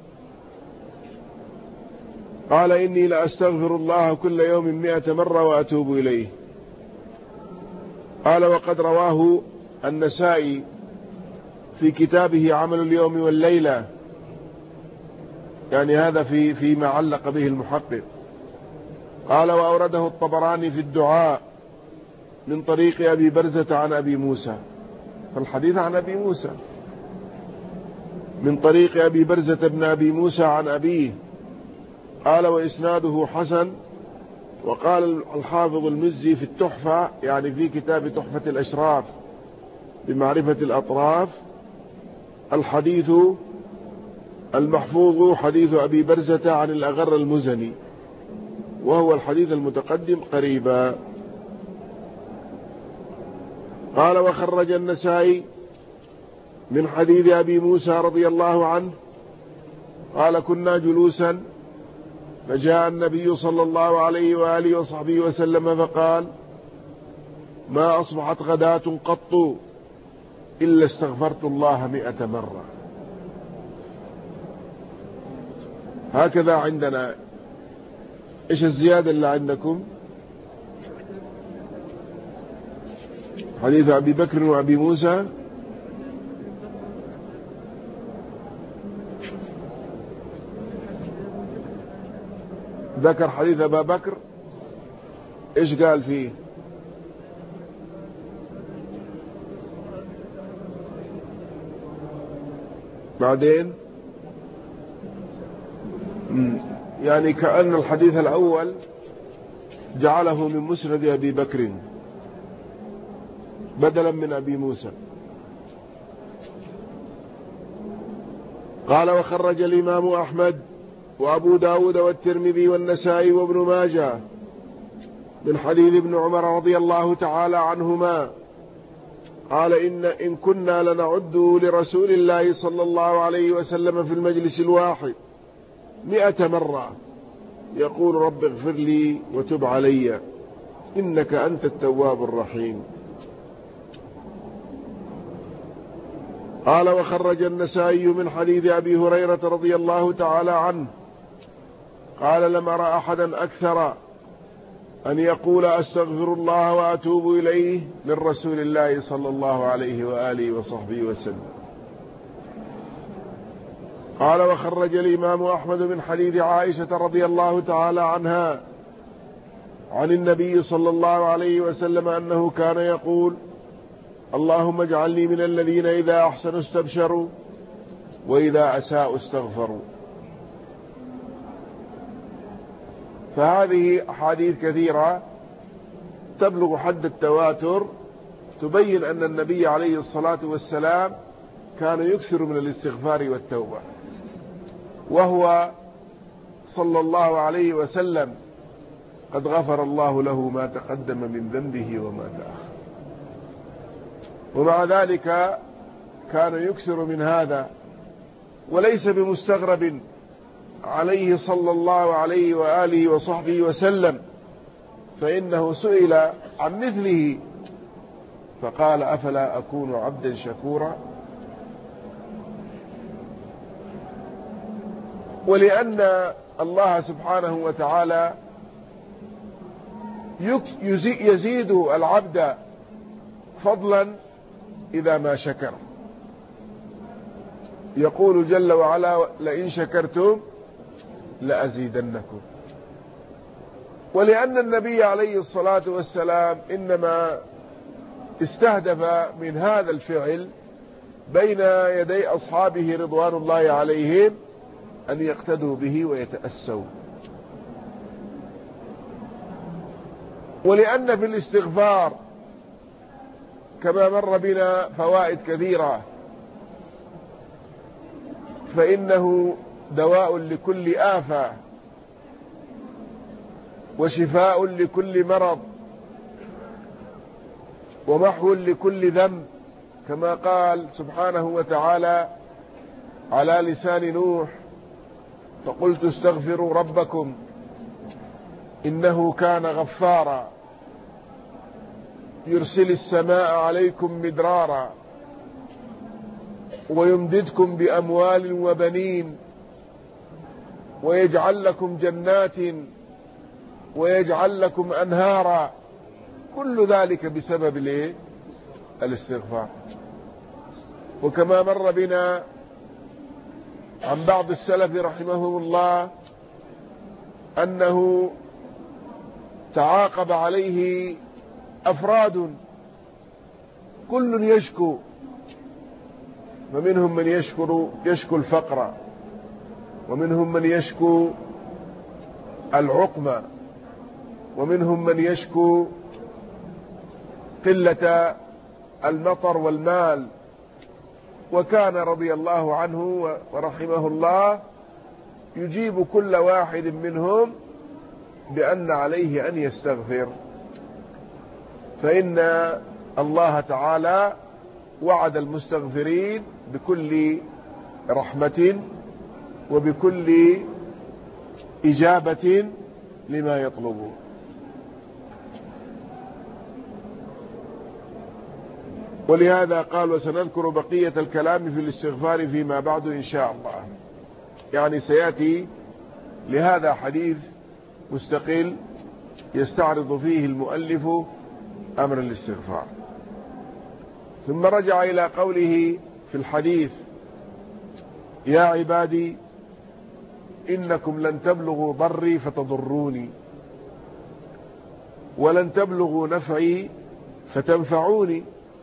قال إني لأستغفر الله كل يوم 100 مرة وأتوب إليه. قال وقد رواه النسائي في كتابه عمل اليوم والليلة، يعني هذا فيما علق به المحقق. قال وأورده الطبراني في الدعاء من طريق أبي برزة عن أبي موسى. فالحديث عن أبي موسى من طريق أبي برزة بن أبي موسى عن أبيه. قال وإسناده حسن. وقال الحافظ المزي في التحفة، يعني في كتاب تحفة الأشراف بمعرفة الأطراف، الحديث المحفوظ حديث أبي برزة عن الأغر المزني، وهو الحديث المتقدم قريبا. قال وخرج النسائي من حديث أبي موسى رضي الله عنه قال كنا جلوسا فجاء النبي صلى الله عليه وآله وصحبه وسلم فقال ما أصبحت غداة قط إلا استغفرت الله 100 مرة. هكذا عندنا. إيش الزيادة اللي عندكم؟ حديث أبي بكر وأبي موسى. ذكر حديث أبا بكر، إيش قال فيه؟ بعدين يعني كأن الحديث الأول جعله من مسند أبي بكر بدلا من أبي موسى. قال وخرج الإمام أحمد وأبو داود والترمذي والنسائي وابن ماجه من حديث ابن عمر رضي الله تعالى عنهما قال إن كنا لنعد لرسول الله صلى الله عليه وسلم في المجلس الواحد 100 مرة يقول رب اغفر لي وتب علي إنك أنت التواب الرحيم. قال وخرج النسائي من حديث أبي هريرة رضي الله تعالى عنه قال لم أرى أحدا أكثر أن يقول أستغفر الله وأتوب إليه من رسول الله صلى الله عليه وآله وصحبه وسلم. قال وخرج الإمام أحمد من حديث عائشة رضي الله تعالى عنها عن النبي صلى الله عليه وسلم أنه كان يقول اللهم اجعلني من الذين إذا أحسنوا استبشروا وإذا أساءوا استغفروا. فهذه أحاديث كثيرة تبلغ حد التواتر تبين أن النبي عليه الصلاة والسلام كان يكثر من الاستغفار والتوبة، وهو صلى الله عليه وسلم قد غفر الله له ما تقدم من ذنبه وما تأخر، ومع ذلك كان يكثر من هذا. وليس بمستغرب عليه صلى الله عليه وآله وصحبه وسلم، فإنه سئل عن مثله فقال أفلا أكون عبدا شكورا. ولأن الله سبحانه وتعالى يزيد العبد فضلا إذا ما شكر، يقول جل وعلا لئن شكرتم لأزيدنكم. ولأن النبي عليه الصلاة والسلام إنما استهدف من هذا الفعل بين يدي أصحابه رضوان الله عليهم أن يقتدوا به ويتأسوا. ولأن في الاستغفار كما مر بنا فوائد كثيرة، فإنه دواء لكل آفة وشفاء لكل مرض ومحو لكل ذنب، كما قال سبحانه وتعالى على لسان نوح فقلت استغفروا ربكم إنه كان غفارا يرسل السماء عليكم مدرارا ويمددكم بأموال وبنين ويجعل لكم جنات ويجعل لكم أنهارا، كل ذلك بسبب الاستغفار. وكما مر بنا عن بعض السلف رحمهم الله أنه تعاقب عليه أفراد كل يشكو، فمنهم من يشكو الفقر، ومنهم من يشكو العقم، ومنهم من يشكو قلة المطر والمال. وكان رضي الله عنه ورحمه الله يجيب كل واحد منهم بأن عليه أن يستغفر، فإن الله تعالى وعد المستغفرين بكل رحمة وبكل إجابة لما يطلبون. ولهذا قال وسنذكر بقية الكلام في الاستغفار فيما بعد إن شاء الله، يعني سيأتي لهذا حديث مستقل يستعرض فيه المؤلف أمر الاستغفار. ثم رجع إلى قوله في الحديث يا عبادي إنكم لن تبلغوا ضري فتضروني ولن تبلغوا نفعي فتنفعوني.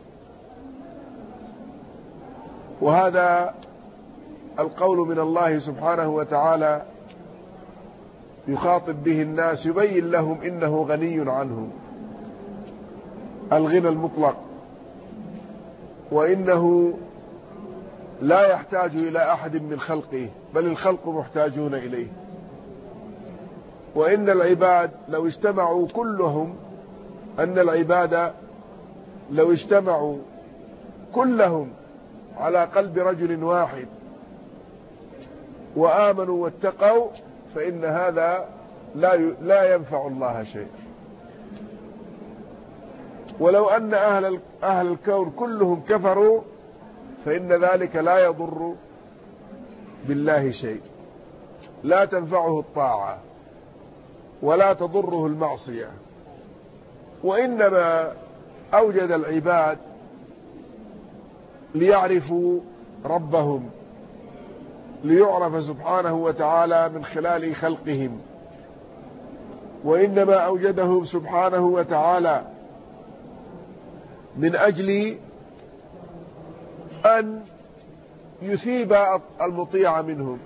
وهذا القول من الله سبحانه وتعالى يخاطب به الناس، يبين لهم إنه غني عنهم الغنى المطلق، وإنه لا يحتاج إلى أحد من خلقه، بل الخلق محتاجون إليه. وإن العباد لو اجتمعوا كلهم، أن العباد لو اجتمعوا كلهم على قلب رجل واحد وآمنوا واتقوا فإن هذا لا ينفع الله شيء. ولو أن أهل الكون كلهم كفروا فإن ذلك لا يضر بالله شيء، لا تنفعه الطاعة ولا تضره المعصية، وإنما أوجد العباد ليعرفوا ربهم، ليعرف سبحانه وتعالى من خلال خلقهم، وإنما أوجدهم سبحانه وتعالى من أجل أن يثيب المطيع منهم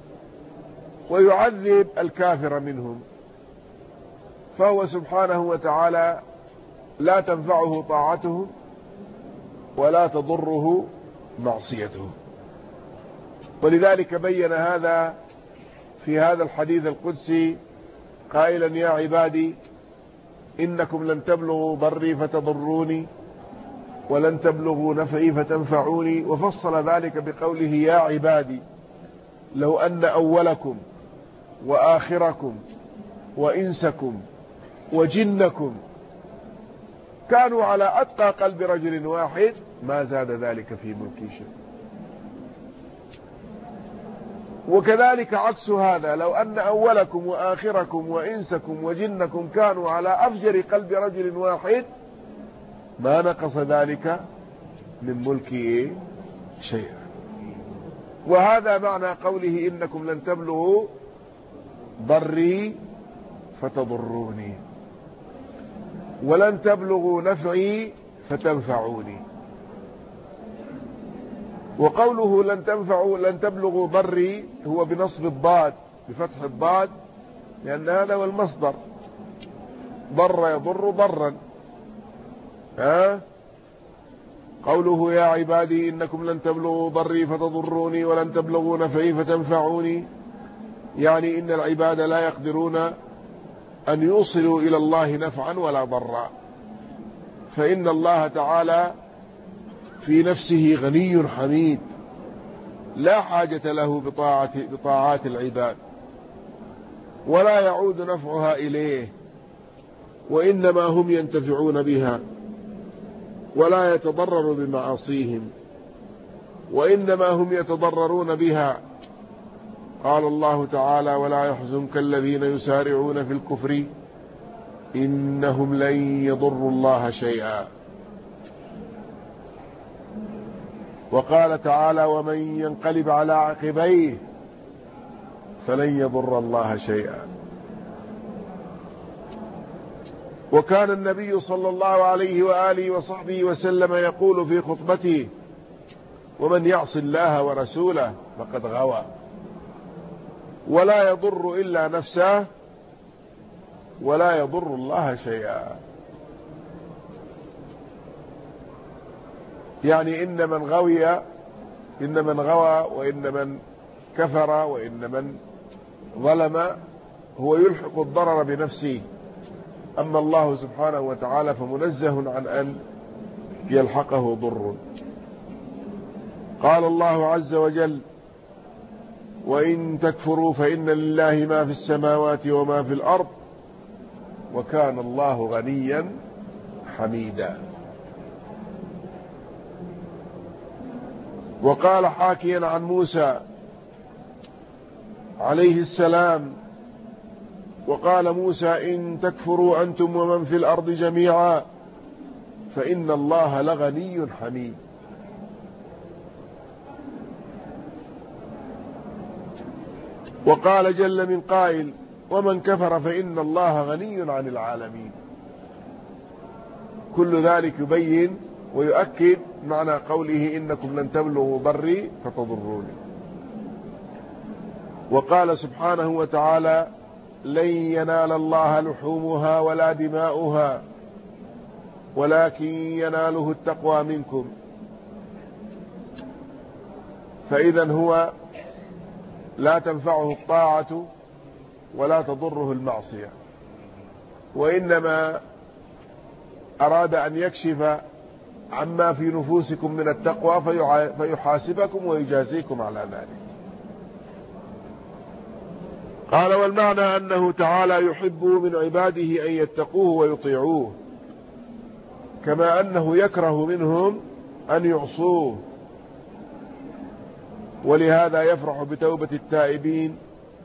ويعذب الكافر منهم. فهو سبحانه وتعالى لا تنفعه طاعته ولا تضره معصيته. ولذلك بين هذا في هذا الحديث القدسي قائلا: يا عبادي إنكم لن تبلغوا ضري فتضروني ولن تبلغوا نفعي فتنفعوني. وفصل ذلك بقوله: يا عبادي لو أن أولكم وآخركم وإنسكم وجنكم كانوا على أتقى قلب رجل واحد ما زاد ذلك في ملكي شيء. وكذلك عكس هذا: لو أن أولكم وآخركم وإنسكم وجنكم كانوا على أفجر قلب رجل واحد ما نقص ذلك من ملكي شيئا. وهذا معنى قوله: إنكم لن تبلغوا ضري فتضروني ولن تبلغوا نفعي فتنفعوني. وقوله لن تبلغوا ضري هو بنصب الضاد بفتح الضاد، لأن هذا هو المصدر، ضر يضر ضرا. قوله: يا عبادي إنكم لن تبلغوا ضري فتضروني ولن تبلغوا نفعي فتنفعوني، يعني إن العباد لا يقدرون أن يوصلوا إلى الله نفعا ولا ضرا، فإن الله تعالى في نفسه غني حميد لا حاجة له بطاعات العباد، ولا يعود نفعها إليه، وإنما هم ينتفعون بها ولا يتضرر بمعاصيهم، وإنما هم يتضررون بها. قال الله تعالى: ولا يحزنك الذين يسارعون في الكفر إنهم لن يضروا الله شيئا. وقال تعالى: ومن ينقلب على عقبيه فلن يضر الله شيئا. وكان النبي صلى الله عليه وآله وصحبه وسلم يقول في خطبته: ومن يعص الله ورسوله فقد غوى ولا يضر إلا نفسه ولا يضر الله شيئا. يعني إن من غوى وإن من كفر وإن من ظلم هو يلحق الضرر بنفسه، أما الله سبحانه وتعالى فمنزه عن أن يلحقه ضر. قال الله عز وجل: وإن تكفروا فإن لله ما في السماوات وما في الأرض وكان الله غنيا حميدا. وقال حاكيا عن موسى عليه السلام: وقال موسى إن تكفروا أنتم ومن في الأرض جميعا فإن الله لغني حميد. وقال جل من قائل: ومن كفر فإن الله غني عن العالمين. كل ذلك يبين ويؤكد معنى قوله: إنكم لن تبلغوا ضري فتضروني. وقال سبحانه وتعالى: لن ينال الله لحومها ولا دماؤها ولكن يناله التقوى منكم. فإذا هو لا تنفعه الطاعة ولا تضره المعصية، وإنما أراد أن يكشف عما في نفوسكم من التقوى فيحاسبكم ويجازيكم على ذلك. قال: والمعنى أنه تعالى يحب من عباده أن يتقوه ويطيعوه، كما أنه يكره منهم أن يعصوه ولهذا يفرح بتوبة التائبين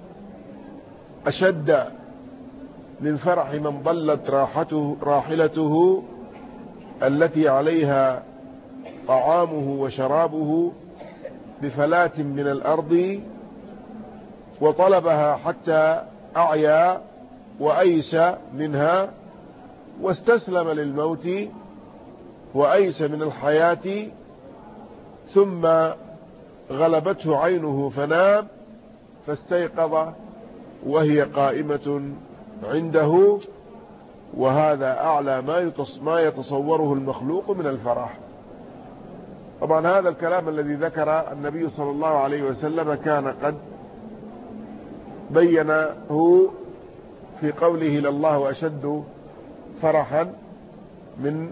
أشد من فرح من ضلت راحلته التي عليها طعامه وشرابه بفلاة من الأرض وطلبها حتى أعيا وأيس منها واستسلم للموت وأيس من الحياة ثم غلبته عينه فنام فاستيقظ وهي قائمة عنده، وهذا أعلى ما يتصوره المخلوق من الفرح. طبعا هذا الكلام الذي ذكر النبي صلى الله عليه وسلم كان قد بينه في قوله لله أشد فرحا من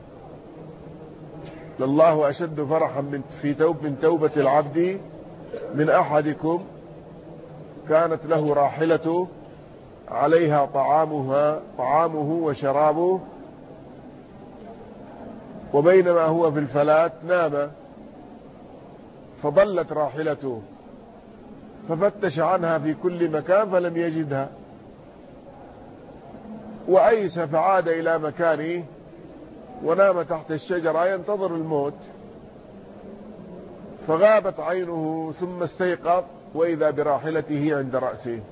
لله أشد فرحا من توبة العبد من أحدكم كانت له راحلته عليها طعامه وشرابه وبينما هو في الفلاة نام فضلت راحلته ففتش عنها في كل مكان فلم يجدها وأيس فعاد إلى مكانه ونام تحت الشجرة ينتظر الموت فغابت عينه ثم استيقظ وإذا براحلته عند رأسه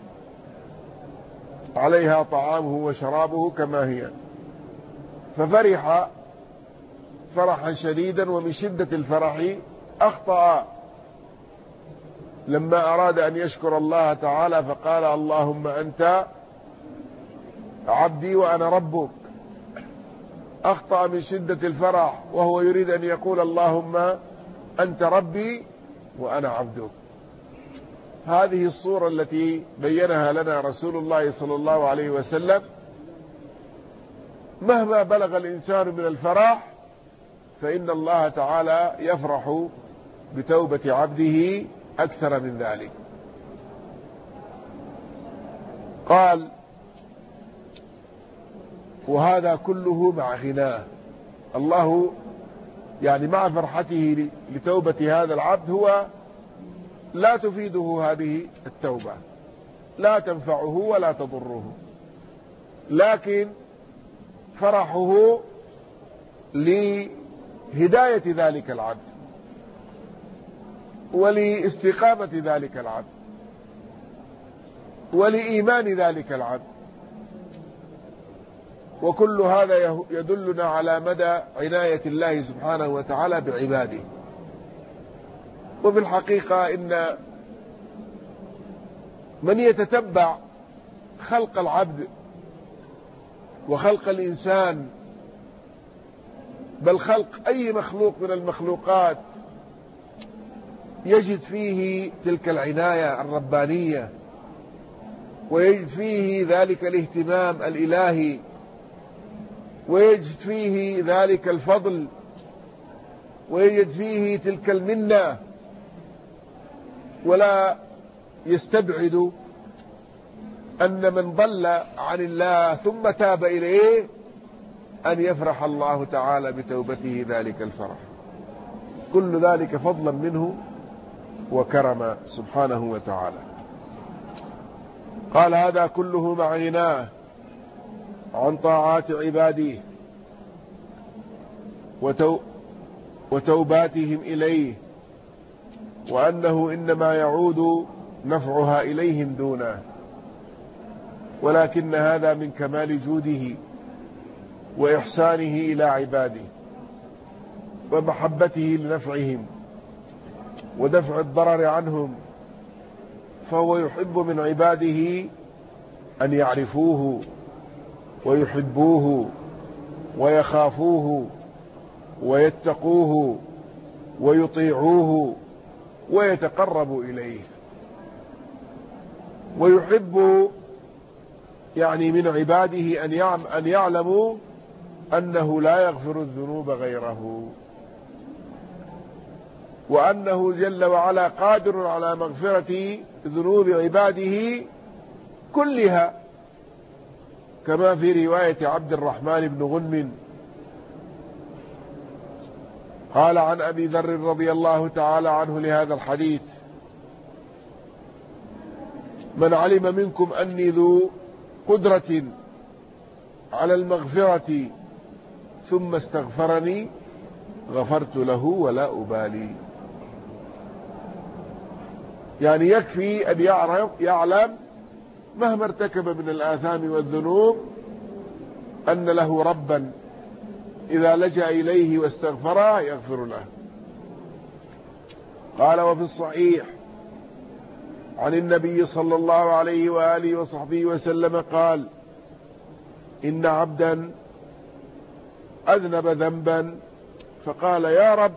عليها طعامه وشرابه كما هي، ففرح فرحا شديدا ومن شدة الفرح أخطأ لما أراد أن يشكر الله تعالى فقال اللهم أنت عبدي وأنا ربك. أخطأ من شدة الفرح وهو يريد أن يقول اللهم أنت ربي وأنا عبدك. هذه الصورة التي بينها لنا رسول الله صلى الله عليه وسلم. مهما بلغ الإنسان من الفرح فإن الله تعالى يفرح بتوبة عبده أكثر من ذلك. قال وهذا كله مع غناه. الله يعني مع فرحته لتوبة هذا العبد هو لا تفيده هذه التوبة، لا تنفعه ولا تضره، لكن فرحه لهداية ذلك العبد ولاستقامة ذلك العبد ولإيمان ذلك العبد. وكل هذا يدلنا على مدى عناية الله سبحانه وتعالى بعباده. وفي الحقيقة إن من يتتبع خلق العبد وخلق الإنسان بل خلق أي مخلوق من المخلوقات يجد فيه تلك العناية الربانية ويجد فيه ذلك الاهتمام الإلهي ويجد فيه ذلك الفضل ويجد فيه تلك المنة، ولا يستبعد أن من ضل عن الله ثم تاب إليه أن يفرح الله تعالى بتوبته ذلك الفرح. كل ذلك فضلا منه وكرما سبحانه وتعالى. قال هذا كله مع غناه عن طاعات عباده وتوباتهم إليه، وأنه إنما يعود نفعها إليهم دونه، ولكن هذا من كمال جوده وإحسانه إلى عباده ومحبته لنفعهم ودفع الضرر عنهم، فهو يحب من عباده أن يعرفوه ويحبوه ويخافوه ويتقوه ويطيعوه ويتقربوا إليه. ويحب يعني من عباده أن يعلموا أنه لا يغفر الذنوب غيره، وأنه جل وعلا قادر على مغفرة ذنوب عباده كلها، كما في رواية عبد الرحمن بن غنم قال عن أبي ذر رضي الله تعالى عنه لهذا الحديث من علم منكم أني ذو قدرة على المغفرة ثم استغفرني غفرت له ولا أبالي. يعني يكفي أن يعلم مهما ارتكب من الآثام والذنوب أن له ربا إذا لجأ إليه واستغفره يغفر له. قال: وفي الصحيح عن النبي صلى الله عليه وآله وصحبه وسلم قال: إن عبدا أذنب ذنبا فقال: يا رب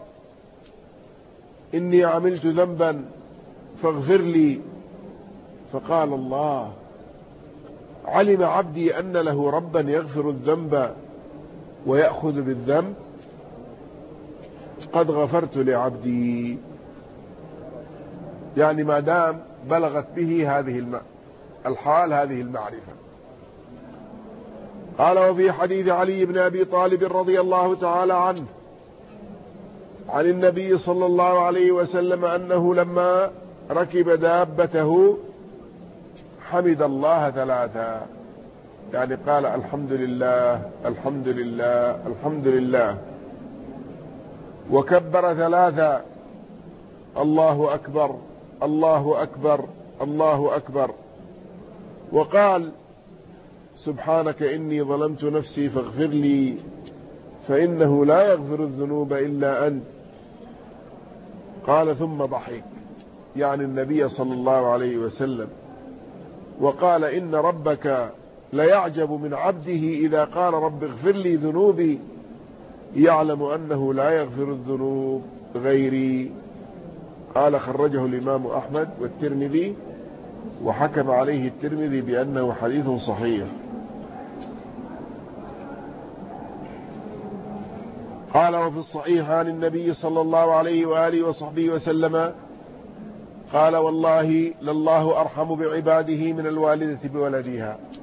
إني عملت ذنبا فاغفر لي. فقال الله: علم عبدي أن له ربا يغفر الذنب ويأخذ بالذنب، قد غفرت لعبدي. يعني ما دام بلغت به هذه الحال، هذه المعرفة. قال: وفي حديث علي بن أبي طالب رضي الله تعالى عنه عن النبي صلى الله عليه وسلم أنه لما ركب دابته حمد الله ثلاثا، يعني قال: الحمد لله الحمد لله الحمد لله، وكبر ثلاثا: الله أكبر الله أكبر الله أكبر، وقال: سبحانك إني ظلمت نفسي فاغفر لي فإنه لا يغفر الذنوب إلا أنت. قال: ثم ضحك، يعني النبي صلى الله عليه وسلم، وقال: إن ربك ليعجب من عبده إذا قال رب اغفر لي ذنوبي يعلم أنه لا يغفر الذنوب غيري. قال: خرجه الإمام أحمد والترمذي، وحكم عليه الترمذي بأنه حديث صحيح. قال: وفي الصحيح عن النبي صلى الله عليه وآله وصحبه وسلم قال: والله لله أرحم بعباده من الوالدة بولدها.